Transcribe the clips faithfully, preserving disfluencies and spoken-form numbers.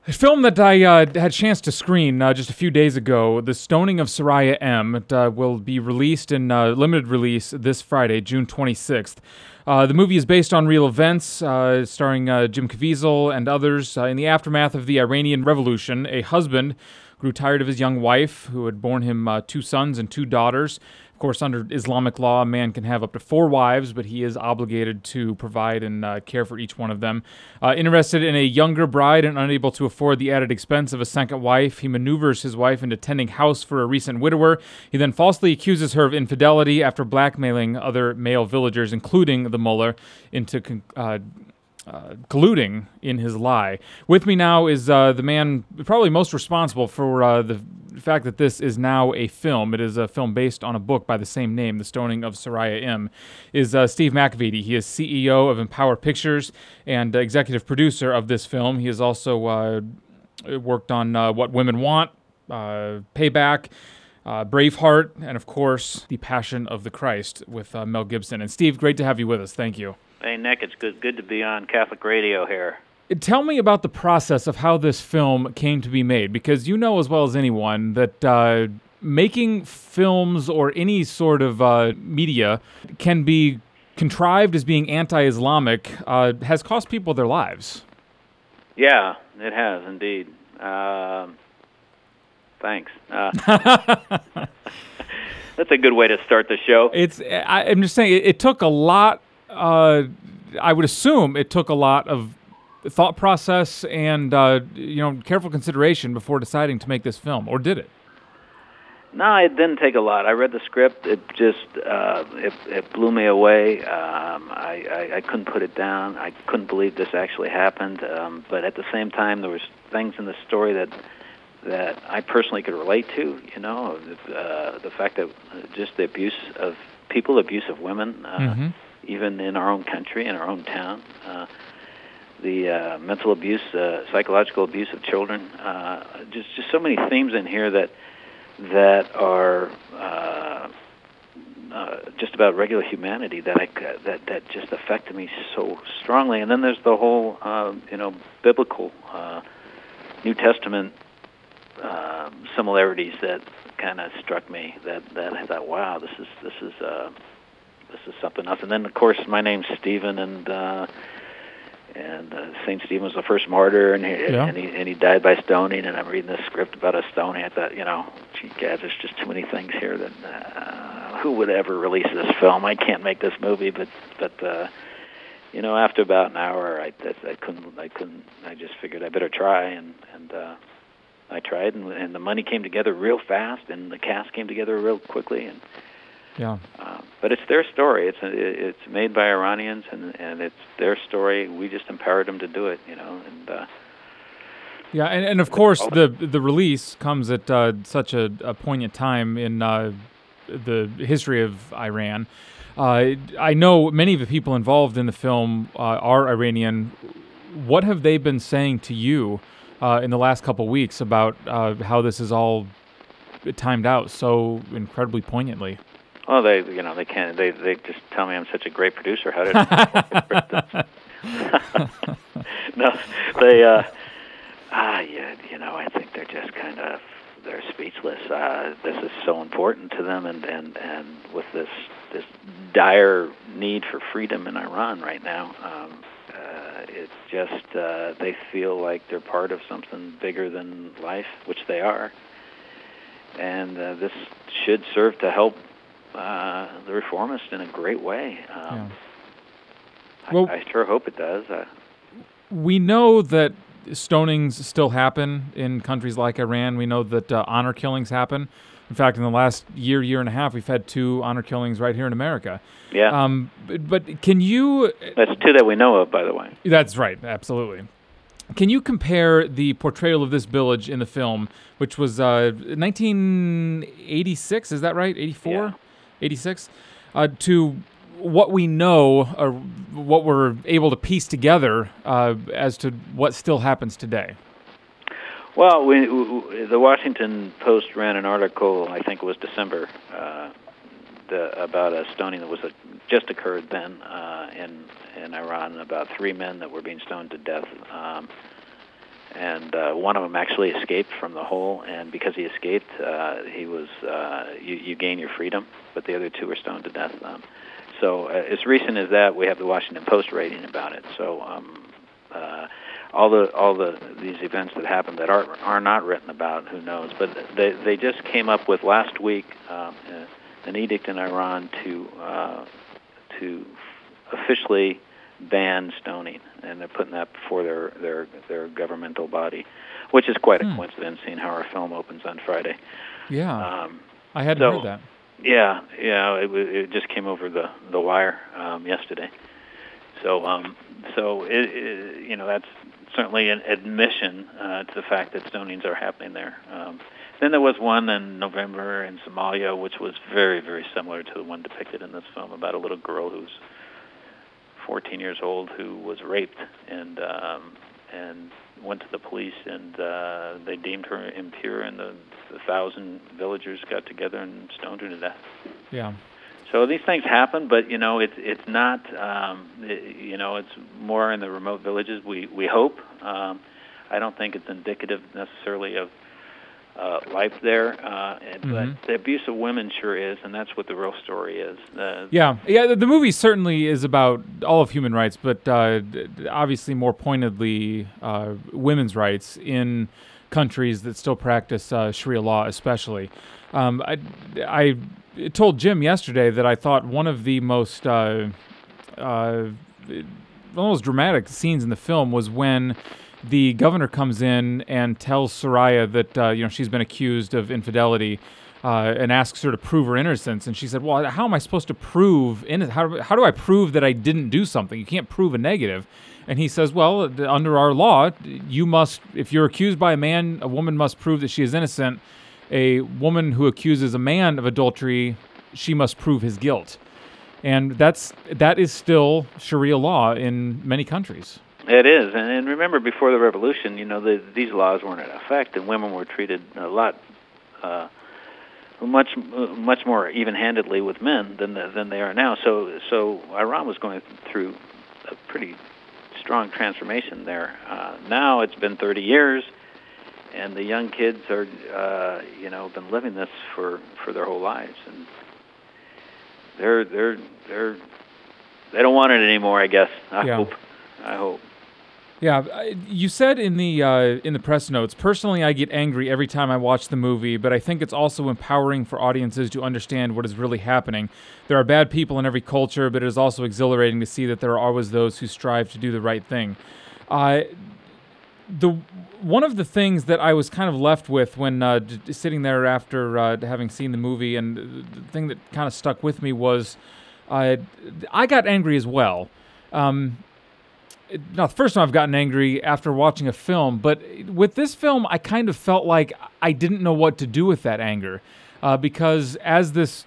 A film that I uh, had a chance to screen uh, just a few days ago, The Stoning of Soraya M. It uh, will be released in uh, limited release this Friday, June twenty-sixth. Uh, the movie is based on real events, uh, starring uh, Jim Caviezel and others. Uh, in the aftermath of the Iranian Revolution, a husband grew tired of his young wife, who had borne him uh, two sons and two daughters. Of course, under Islamic law, a man can have up to four wives, but he is obligated to provide and uh, care for each one of them. Uh, interested in a younger bride and unable to afford the added expense of a second wife, he maneuvers his wife into tending house for a recent widower. He then falsely accuses her of infidelity after blackmailing other male villagers, including the mullah, into uh, Uh, colluding in his lie. With me now is uh, the man probably most responsible for uh, the fact that this is now a film. It is a film based on a book by the same name, The Stoning of Soraya M. Is uh, Steve McAveety. He is C E O of Empower Pictures and uh, executive producer of this film. He has also uh, worked on uh, What Women Want, uh, Payback, Uh, Braveheart, and of course, The Passion of the Christ with uh, Mel Gibson. And Steve, great to have you with us. Thank you. Hey, Nick, it's good good to be on Catholic radio here. Tell me about the process of how this film came to be made, because you know as well as anyone that uh, making films or any sort of uh, media can be contrived as being anti-Islamic, uh, has cost people their lives. Yeah, it has indeed. Um, thanks. Uh, that's a good way to start the show. It's. I, I'm just saying, it, it took a lot. Uh, I would assume it took a lot of thought process and uh, you know careful consideration before deciding to make this film, or did it? No, it didn't take a lot. I read the script. It just uh, it, it blew me away. Um, I, I, I couldn't put it down. I couldn't believe this actually happened. Um, but at the same time, there was things in the story that that I personally could relate to. You know, uh, the fact that just the abuse of people, abuse of women. Uh, mm-hmm. Even in our own country, in our own town, uh, the uh, mental abuse, uh, psychological abuse of children, uh, just just so many themes in here that that are uh, uh, just about regular humanity that I that that just affected me so strongly. And then there's the whole uh, you know biblical uh, New Testament uh, similarities that kind of struck me. That that I thought, wow, this is this is. Uh, This is something else. And then, of course, my name's Stephen, and uh, and uh, Saint Stephen was the first martyr, and he, yeah. and he and he died by stoning. And I'm reading this script about a stoning. I thought, you know, gee, God, there's just too many things here that uh, who would ever release this film? I can't make this movie, but but uh, you know, after about an hour, I I couldn't I couldn't I just figured I better try, and and uh, I tried, and, and the money came together real fast, and the cast came together real quickly, and. Yeah, uh, but it's their story. It's it's made by Iranians, and and it's their story. We just empowered them to do it, you know. And uh, yeah, and, and of course the the release comes at uh, such a, a poignant time in uh, the history of Iran. Uh, I know many of the people involved in the film uh, are Iranian. What have they been saying to you uh, in the last couple weeks about uh, how this is all timed out so incredibly poignantly? Oh, they, you know, they can't. They, they just tell me I'm such a great producer. How did? I no, they. Uh, ah, yeah, you know, I think they're just kind of they're speechless. Uh, this is so important to them, and, and, and with this this dire need for freedom in Iran right now, um, uh, it's just uh, they feel like they're part of something bigger than life, which they are, and uh, this should serve to help. Uh, the reformist in a great way. Um, yeah. Well, I, I sure hope it does. Uh, we know that stonings still happen in countries like Iran. We know that uh, honor killings happen. In fact, in the last year, year and a half, we've had two honor killings right here in America. Yeah. Um, but, but can you... That's two that we know of, by the way. That's right, absolutely. Can you compare the portrayal of this village in the film, which was uh, nineteen eighty-six, is that right? eighty-four? Yeah. eighty-six, uh, to what we know, or what we're able to piece together uh, as to what still happens today? Well, we, we, the Washington Post ran an article, I think it was December, uh, the, about a stoning that was a, just occurred then uh, in in Iran, about three men that were being stoned to death. Um, and uh, one of them actually escaped from the hole. And because he escaped, uh, he was uh, you, you gain your freedom. But the other two were stoned to death. Um, so uh, as recent as that, we have the Washington Post writing about it. So um, uh, all the all the these events that happened that are are not written about, who knows? But they they just came up with last week um, an edict in Iran to uh, to officially ban stoning, and they're putting that before their their their governmental body, which is quite a hmm. coincidence, seeing how our film opens on Friday. Yeah, um, I hadn't so, heard that. Yeah, yeah, it, it just came over the the wire um, yesterday. So, um, so it, it, you know, that's certainly an admission uh, to the fact that stonings are happening there. Um, then there was one in November in Somalia, which was very, very similar to the one depicted in this film, about a little girl who's fourteen years old who was raped and um, and went to the police, and uh, they deemed her impure, and the, the thousand villagers got together and stoned her to death. Yeah. So these things happen, but you know, it's it's not. Um, it, you know, it's more in the remote villages. We we hope. Um, I don't think it's indicative necessarily of uh, life there, uh, mm-hmm. but the abuse of women sure is, and that's what the real story is. Uh, yeah, yeah. The movie certainly is about all of human rights, but uh, obviously more pointedly uh, women's rights in countries that still practice uh, Sharia law, especially. Um, I, I told Jim yesterday that I thought one of the most uh, uh, one of the most dramatic scenes in the film was when the governor comes in and tells Soraya that uh, you know she's been accused of infidelity, uh, and asks her to prove her innocence. And she said, "Well, how am I supposed to prove innocence? How, how do I prove that I didn't do something? You can't prove a negative." And he says, "Well, under our law, you must, if you're accused by a man, a woman must prove that she is innocent. A woman who accuses a man of adultery, she must prove his guilt." And that's that is still Sharia law in many countries. It is, and, and remember, before the revolution, you know, the, these laws weren't in effect, and women were treated a lot, uh, much, much more even-handedly with men than the, than they are now. So, so Iran was going through a pretty strong transformation there. Uh, now it's been thirty years. And the young kids are, uh, you know, been living this for, for their whole lives, and they're they're they're they don't want it anymore. I guess. I yeah. hope. I hope. Yeah, you said in the uh, in the press notes. Personally, I get angry every time I watch the movie, but I think it's also empowering for audiences to understand what is really happening. There are bad people in every culture, but it is also exhilarating to see that there are always those who strive to do the right thing. Uh, the One of the things that I was kind of left with when uh, d- sitting there after uh, having seen the movie, and the thing that kind of stuck with me was uh, I got angry as well. Um, now, the first time I've gotten angry after watching a film, but with this film, I kind of felt like I didn't know what to do with that anger, uh, because as this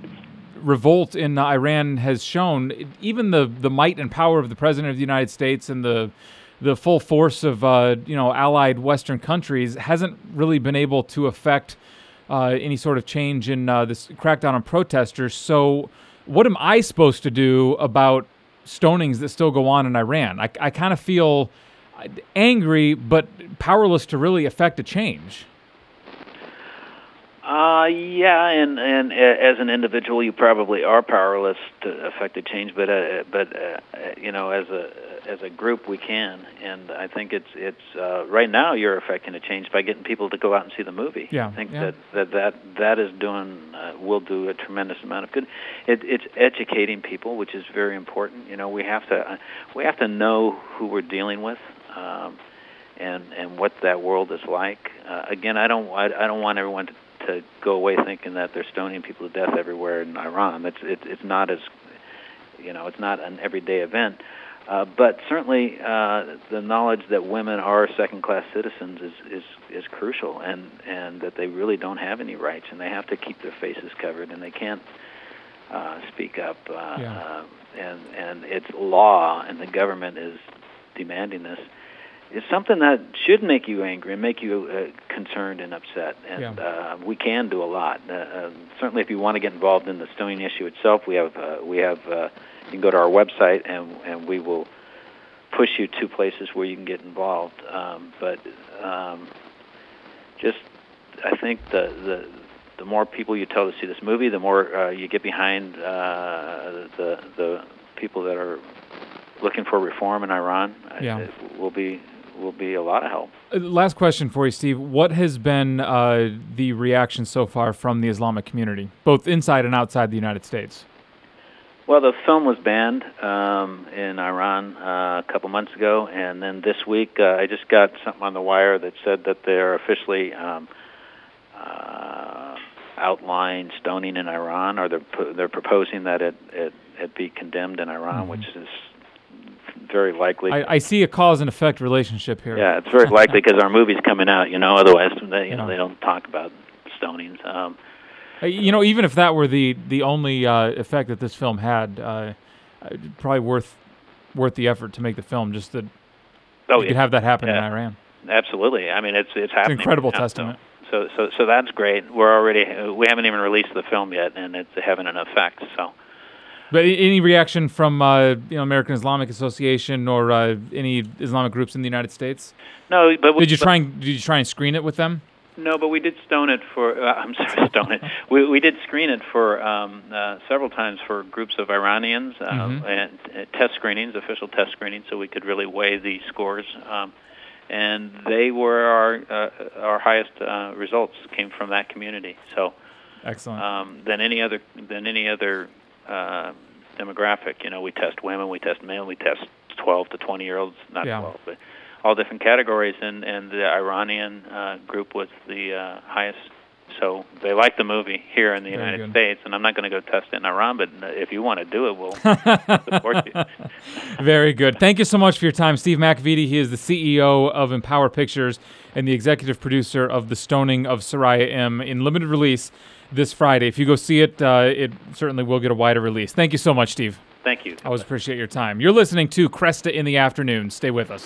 revolt in Iran has shown, even the, the might and power of the President of the United States and the the full force of uh, you know allied Western countries hasn't really been able to affect uh, any sort of change in uh, this crackdown on protesters. So what am I supposed to do about stonings that still go on in Iran? I, I kind of feel angry, but powerless to really affect a change. Uh, yeah, and and as an individual, you probably are powerless to affect a change, but uh, but uh, you know, as a as a group, we can, and I think it's it's uh, right now you're affecting a change by getting people to go out and see the movie. Yeah, I think yeah. that, that that that is doing uh, will do a tremendous amount of good. It, it's educating people, which is very important. You know, we have to uh, we have to know who we're dealing with. Um, and and what that world is like. Uh, again, I don't I, I don't want everyone to to go away thinking that they're stoning people to death everywhere in Iran. It's it's it's not as, you know, it's not an everyday event. Uh, but certainly uh, the knowledge that women are second-class citizens is, is, is crucial, and, and that they really don't have any rights, and they have to keep their faces covered, and they can't uh, speak up. Uh, yeah. uh, and and it's law, and the government is demanding this. It's something that should make you angry and make you uh, concerned and upset, and yeah. uh, we can do a lot. Uh, uh, certainly, if you want to get involved in the stoning issue itself, we have uh, we have uh, you can go to our website and and we will push you to places where you can get involved. Um, but um, just, I think the, the the more people you tell to see this movie, the more uh, you get behind uh, the the people that are looking for reform in Iran. Yeah. It will be will be a lot of help. Uh, Last question for you, Steve. What has been uh, the reaction so far from the Islamic community, both inside and outside the United States? Well, the film was banned um, in Iran uh, a couple months ago, and then this week uh, I just got something on the wire that said that they're officially um, uh, outlined stoning in Iran, or they're they're proposing that it it, it be condemned in Iran, mm-hmm. which is very likely. I, I see a cause and effect relationship here. Yeah, it's very likely because our movie's coming out. You know, otherwise they you know they don't talk about stonings. Um, You know, even if that were the the only uh, effect that this film had, uh, probably worth worth the effort to make the film, just that oh, you yeah. could have that happen yeah. in Iran. Absolutely. I mean, it's it's happening. It's an incredible right now, testament. So, so so that's great. We're already we haven't even released the film yet, and it's having an effect. So. But any reaction from uh, you know American Islamic Association or uh, any Islamic groups in the United States? No, but we, did you but, try and did you try and screen it with them? No, but we did stone it for. Uh, I'm sorry, stone it. We we did screen it for um, uh, several times for groups of Iranians uh, mm-hmm. and uh, test screenings, official test screenings, so we could really weigh the scores. Um, and they were our uh, our highest uh, results came from that community. So excellent. Um, than any other than any other uh, demographic. You know, we test women, we test men, we test twelve to twenty year olds, not yeah. twelve, but all different categories, and, and the Iranian uh, group was the uh, highest. So they like the movie here in the Very United good. States, and I'm not going to go test it in Iran, but if you want to do it, we'll support you. Very good. Thank you so much for your time. Steve McAveety, he is the C E O of Empower Pictures and the executive producer of The Stoning of Soraya M. in limited release this Friday. If you go see it, uh, it certainly will get a wider release. Thank you so much, Steve. Thank you. I always appreciate your time. You're listening to Cresta in the Afternoon. Stay with us.